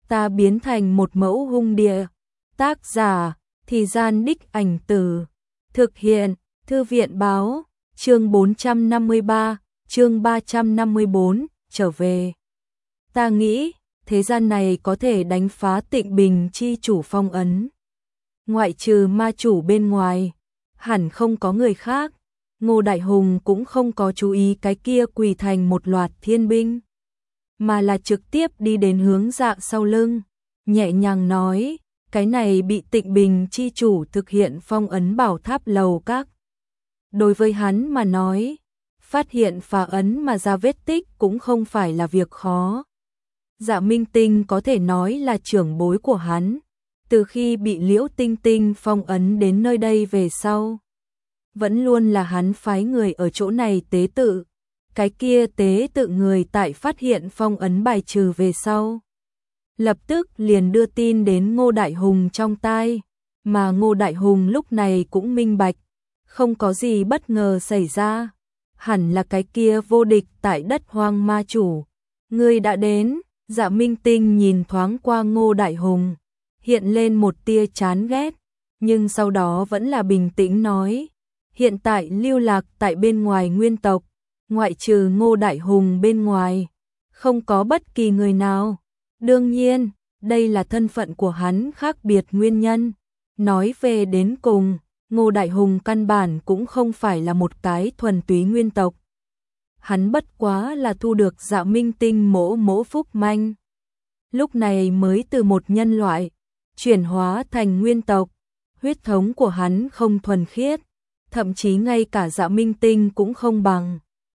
ta biến thành một mẫu hung địa. Tác giả, Thì Gian Đích Ảnh Từ. Thực hiện, Thư viện báo, chương 453, chương 354, trở về. Ta nghĩ, thế gian này có thể đánh phá Tịnh Bình chi chủ phong ấn. Ngoại trừ ma chủ bên ngoài, hẳn không có người khác. Ngô Đại Hùng cũng không có chú ý cái kia quỳ thành một loạt thiên binh, mà là trực tiếp đi đến hướng Dạ sau lưng, nhẹ nhàng nói, cái này bị Tịnh Bình chi chủ thực hiện phong ấn bảo tháp lầu các. Đối với hắn mà nói, phát hiện phá ấn mà ra vết tích cũng không phải là việc khó. Dạ Minh Tinh có thể nói là trưởng bối của hắn, từ khi bị Liễu Tinh Tinh phong ấn đến nơi đây về sau, vẫn luôn là hắn phái người ở chỗ này tế tự. Cái kia tế tự người tại phát hiện phong ấn bài trừ về sau, lập tức liền đưa tin đến Ngô Đại Hùng trong tai, mà Ngô Đại Hùng lúc này cũng minh bạch, không có gì bất ngờ xảy ra, hẳn là cái kia vô địch tại đất hoang ma chủ. Ngươi đã đến. Dạ Minh Tinh nhìn thoáng qua Ngô Đại Hùng, hiện lên một tia chán ghét, nhưng sau đó vẫn là bình tĩnh nói, hiện tại lưu lạc tại bên ngoài nguyên tộc, ngoại trừ Ngô Đại Hùng bên ngoài, không có bất kỳ người nào. Đương nhiên, đây là thân phận của hắn khác biệt nguyên nhân. Nói về đến cùng, Ngô Đại Hùng căn bản cũng không phải là một cái thuần túy nguyên tộc. Hắn bất quá là thu được Dạ Minh Tinh mỗ phúc manh, lúc này mới từ một nhân loại chuyển hóa thành nguyên tộc. Huyết thống của hắn không thuần khiết, thậm chí ngay cả Dạ Minh Tinh cũng không bằng.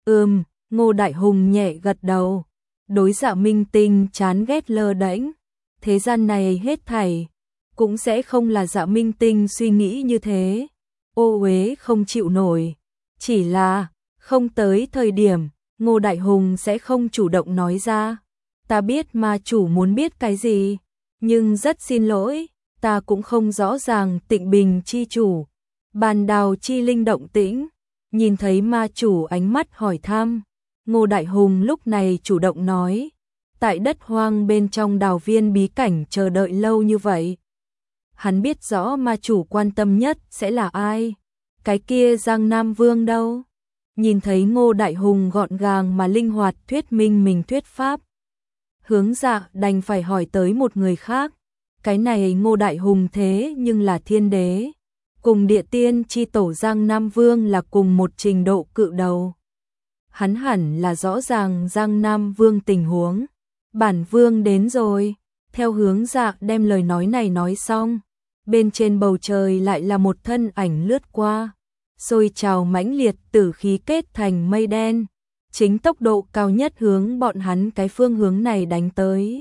Ngô Đại Hùng nhẹ gật đầu, đối Dạ Minh Tinh chán ghét lơ đễnh. Thế gian này hết thảy cũng sẽ không là Dạ Minh Tinh suy nghĩ như thế, ô uế không chịu nổi, chỉ là không tới thời điểm, Ngô Đại Hùng sẽ không chủ động nói ra. Ta biết ma chủ muốn biết cái gì, nhưng rất xin lỗi, ta cũng không rõ ràng Tịnh Bình chi chủ, Bàn Đào chi linh động tĩnh. Nhìn thấy ma chủ ánh mắt hỏi thăm, Ngô Đại Hùng lúc này chủ động nói, tại đất hoang bên trong đào viên bí cảnh chờ đợi lâu như vậy. Hắn biết rõ ma chủ quan tâm nhất sẽ là ai, cái kia Giang Nam Vương đâu. Nhìn thấy Ngô Đại Hùng gọn gàng mà linh hoạt thuyết minh mình thuyết pháp, hướng Dạ đành phải hỏi tới một người khác. Cái này Ngô Đại Hùng thế nhưng là thiên đế, cùng địa tiên chi tổ Giang Nam Vương là cùng một trình độ cự đầu. Hắn hẳn là rõ ràng Giang Nam Vương tình huống. Bản Vương đến rồi. Theo hướng Dạ đem lời nói này nói xong, bên trên bầu trời lại là một thân ảnh lướt qua, xôi trào mãnh liệt tử khí kết thành mây đen, chính tốc độ cao nhất hướng bọn hắn cái phương hướng này đánh tới.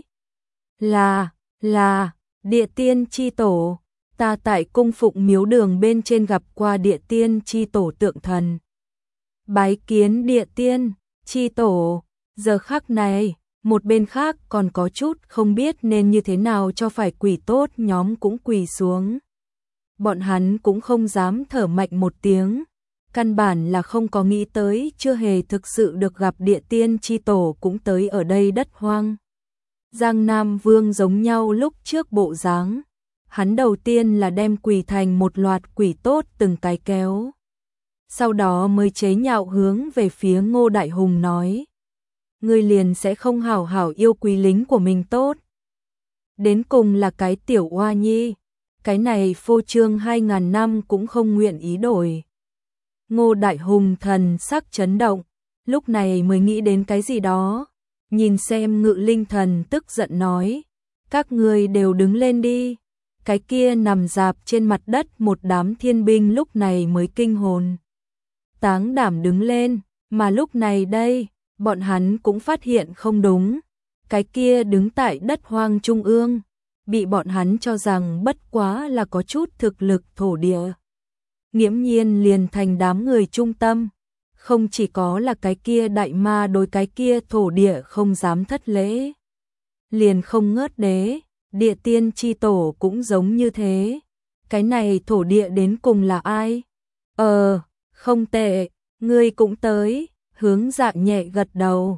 Là địa tiên chi tổ. Ta tại cung phụng miếu đường bên trên gặp qua địa tiên chi tổ tượng thần. Bái kiến địa tiên chi tổ. Giờ khắc này, một bên khác còn có chút không biết nên như thế nào cho phải quỳ tốt nhóm cũng quỳ xuống. Bọn hắn cũng không dám thở mạnh một tiếng, căn bản là không có nghĩ tới chưa hề thực sự được gặp địa tiên chi tổ cũng tới ở đây đất hoang. Giang Nam Vương giống nhau lúc trước bộ dáng, hắn đầu tiên là đem quỳ thành một loạt quỷ tốt từng cái kéo, sau đó mới chế nhạo hướng về phía Ngô Đại Hùng nói, ngươi liền sẽ không hảo hảo yêu quý lính của mình tốt. Đến cùng là cái tiểu oa nhi, cái này phô trương 2000 năm cũng không nguyện ý đổi. Ngô Đại Hùng thần sắc chấn động, lúc này mới nghĩ đến cái gì đó, nhìn xem Ngự Linh Thần tức giận nói, các ngươi đều đứng lên đi. Cái kia nằm rạp trên mặt đất một đám thiên binh lúc này mới kinh hồn táng đảm đứng lên, mà lúc này đây, bọn hắn cũng phát hiện không đúng. Cái kia đứng tại đất hoang trung ương, bị bọn hắn cho rằng bất quá là có chút thực lực thổ địa, nghiễm nhiên liền thành đám người trung tâm. Không chỉ có là cái kia đại ma đối cái kia thổ địa không dám thất lễ, liền không ngớt đế, địa tiên chi tổ cũng giống như thế. Cái này thổ địa đến cùng là ai? Không tệ, ngươi cũng tới. Hướng Dạ nhẹ gật đầu,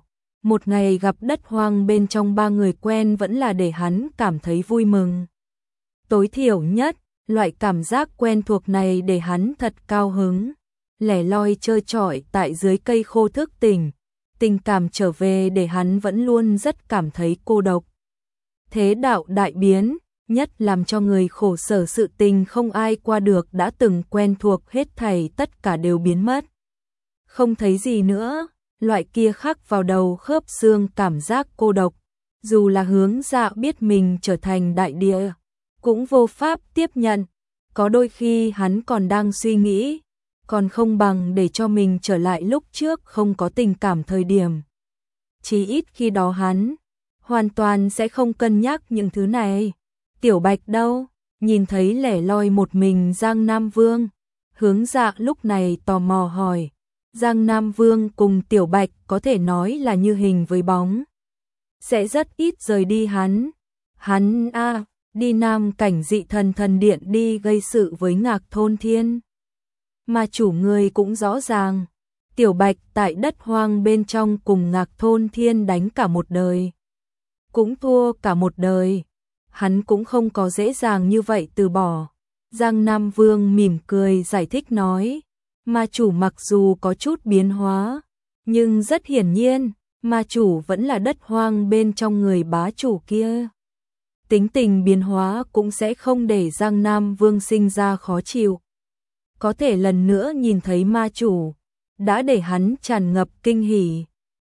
một ngày gặp đất hoang bên trong ba người quen vẫn là để hắn cảm thấy vui mừng. Tối thiểu nhất, loại cảm giác quen thuộc này để hắn thật cao hứng. Lẻ loi chơi trọi tại dưới cây khô thức tỉnh, tình cảm trở về để hắn vẫn luôn rất cảm thấy cô độc. Thế đạo đại biến, nhất làm cho người khổ sở sự tình không ai qua được đã từng quen thuộc hết thảy tất cả đều biến mất. Không thấy gì nữa, loại kia khắc vào đầu khớp xương cảm giác cô độc, dù là Hướng Dạ biết mình trở thành đại địa, cũng vô pháp tiếp nhận. Có đôi khi hắn còn đang suy nghĩ, còn không bằng để cho mình trở lại lúc trước không có tình cảm thời điểm. Chỉ ít khi đó hắn hoàn toàn sẽ không cân nhắc những thứ này. Tiểu Bạch đâu? Nhìn thấy lẻ loi một mình Giang Nam Vương, Hướng Dạ lúc này tò mò hỏi. Giang Nam Vương cùng Tiểu Bạch có thể nói là như hình với bóng, sẽ rất ít rời đi hắn. Hắn đi Nam Cảnh Dị Thần Thần Điện đi gây sự với Ngạc Thôn Thiên. Mà chủ người cũng rõ ràng, Tiểu Bạch tại đất hoang bên trong cùng Ngạc Thôn Thiên đánh cả một đời, cũng thua cả một đời, hắn cũng không có dễ dàng như vậy từ bỏ. Giang Nam Vương mỉm cười giải thích nói, ma chủ mặc dù có chút biến hóa, nhưng rất hiển nhiên, ma chủ vẫn là đất hoang bên trong người bá chủ kia. Tính tình biến hóa cũng sẽ không để Giang Nam Vương sinh ra khó chịu. Có thể lần nữa nhìn thấy ma chủ, đã để hắn tràn ngập kinh hỉ.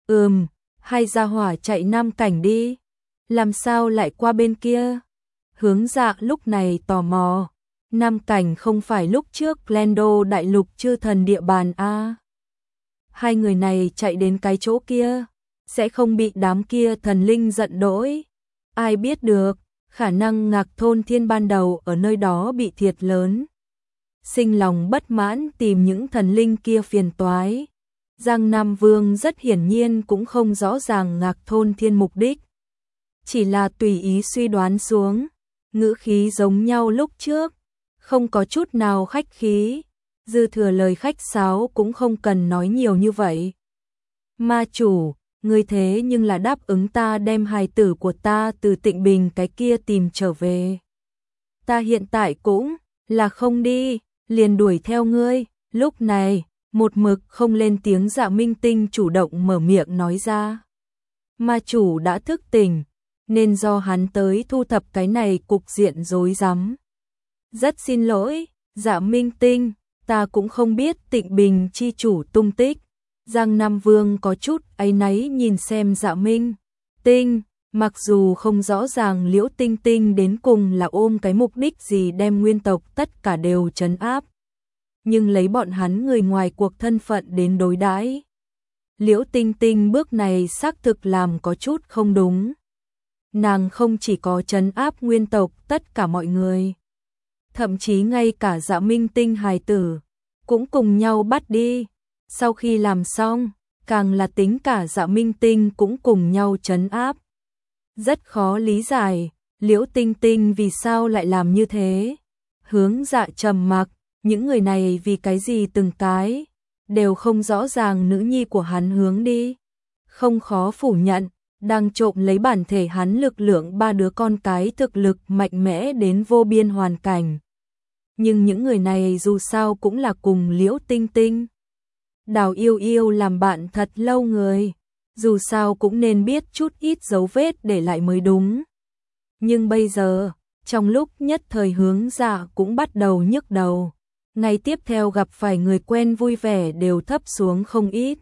Hai gia hỏa chạy Nam Cảnh đi, làm sao lại qua bên kia? Hướng Dạ lúc này tò mò, Nam Cảnh không phải lúc trước Lendo đại lục chư thần địa bàn a? Hai người này chạy đến cái chỗ kia, sẽ không bị đám kia thần linh giận dỗi? Ai biết được, khả năng Ngạc Thôn Thiên ban đầu ở nơi đó bị thiệt lớn, sinh lòng bất mãn tìm những thần linh kia phiền toái. Giang Nam Vương rất hiển nhiên cũng không rõ ràng Ngạc Thôn Thiên mục đích, chỉ là tùy ý suy đoán xuống, ngữ khí giống nhau lúc trước, không có chút nào khách khí, dư thừa lời khách sáo cũng không cần nói nhiều như vậy. Ma chủ, ngươi thế nhưng là đáp ứng ta đem hài tử của ta từ Tịnh Bình cái kia tìm trở về. Ta hiện tại cũng là không đi, liền đuổi theo ngươi. Lúc này, một mực không lên tiếng Dạ Minh Tinh chủ động mở miệng nói ra. Ma chủ đã thức tỉnh, nên do hắn tới thu thập cái này cục diện rối rắm. Rất xin lỗi, Dạ Minh Tinh, ta cũng không biết Tịnh Bình chi chủ tung tích. Giang Nam Vương có chút áy náy nhìn xem Dạ Minh Tinh, mặc dù không rõ ràng Liễu Tinh Tinh đến cùng là ôm cái mục đích gì đem nguyên tộc tất cả đều trấn áp, nhưng lấy bọn hắn người ngoài cuộc thân phận đến đối đãi, Liễu Tinh Tinh bước này xác thực làm có chút không đúng. Nàng không chỉ có trấn áp nguyên tộc tất cả mọi người, thậm chí ngay cả Dạ Minh Tinh hài tử cũng cùng nhau bắt đi. Sau khi làm xong, càng là tính cả Dạ Minh Tinh cũng cùng nhau trấn áp. Rất khó lý giải, Liễu Tinh Tinh vì sao lại làm như thế. Hướng Dạ trầm mặc, những người này vì cái gì từng cái đều không rõ ràng nữ nhi của hắn hướng đi. Không khó phủ nhận, đang trộm lấy bản thể hắn lực lượng ba đứa con cái thực lực mạnh mẽ đến vô biên hoàn cảnh. Nhưng những người này dù sao cũng là cùng Liễu Tinh Tinh, Đào Yêu Yêu làm bạn thật lâu người, dù sao cũng nên biết chút ít dấu vết để lại mới đúng. Nhưng bây giờ, trong lúc nhất thời Hướng Dạ cũng bắt đầu nhức đầu, ngày tiếp theo gặp phải người quen vui vẻ đều thấp xuống không ít.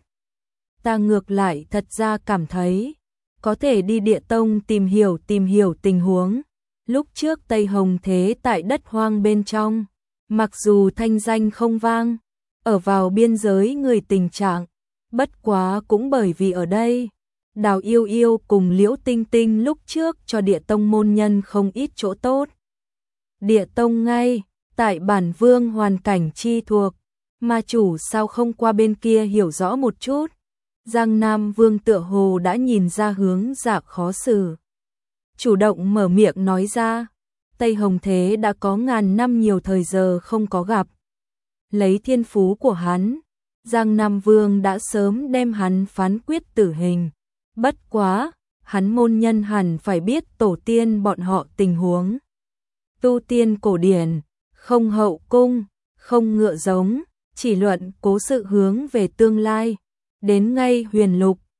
Ta ngược lại thật ra cảm thấy, có thể đi Địa Tông tìm hiểu tình huống. Lúc trước Tây Hồng Thế tại đất hoang bên trong, mặc dù thanh danh không vang, ở vào biên giới người tình trạng, bất quá cũng bởi vì ở đây, Đào Yêu Yêu cùng Liễu Tinh Tinh lúc trước cho Địa Tông môn nhân không ít chỗ tốt. Địa Tông ngay, tại bản vương hoàn cảnh chi thuộc, ma chủ sao không qua bên kia hiểu rõ một chút. Giang Nam Vương tựa hồ đã nhìn ra Hướng Dạ khó xử, chủ động mở miệng nói ra, Tây Hồng Thế đã có ngàn năm nhiều thời giờ không có gặp. Lấy thiên phú của hắn, Giang Nam Vương đã sớm đem hắn phán quyết tử hình, Bất quá, hắn môn nhân hẳn phải biết tổ tiên bọn họ tình huống. Tu tiên cổ điển, không hậu cung, không ngựa giống, chỉ luận cố sự hướng về tương lai. Đến ngay huyền lục,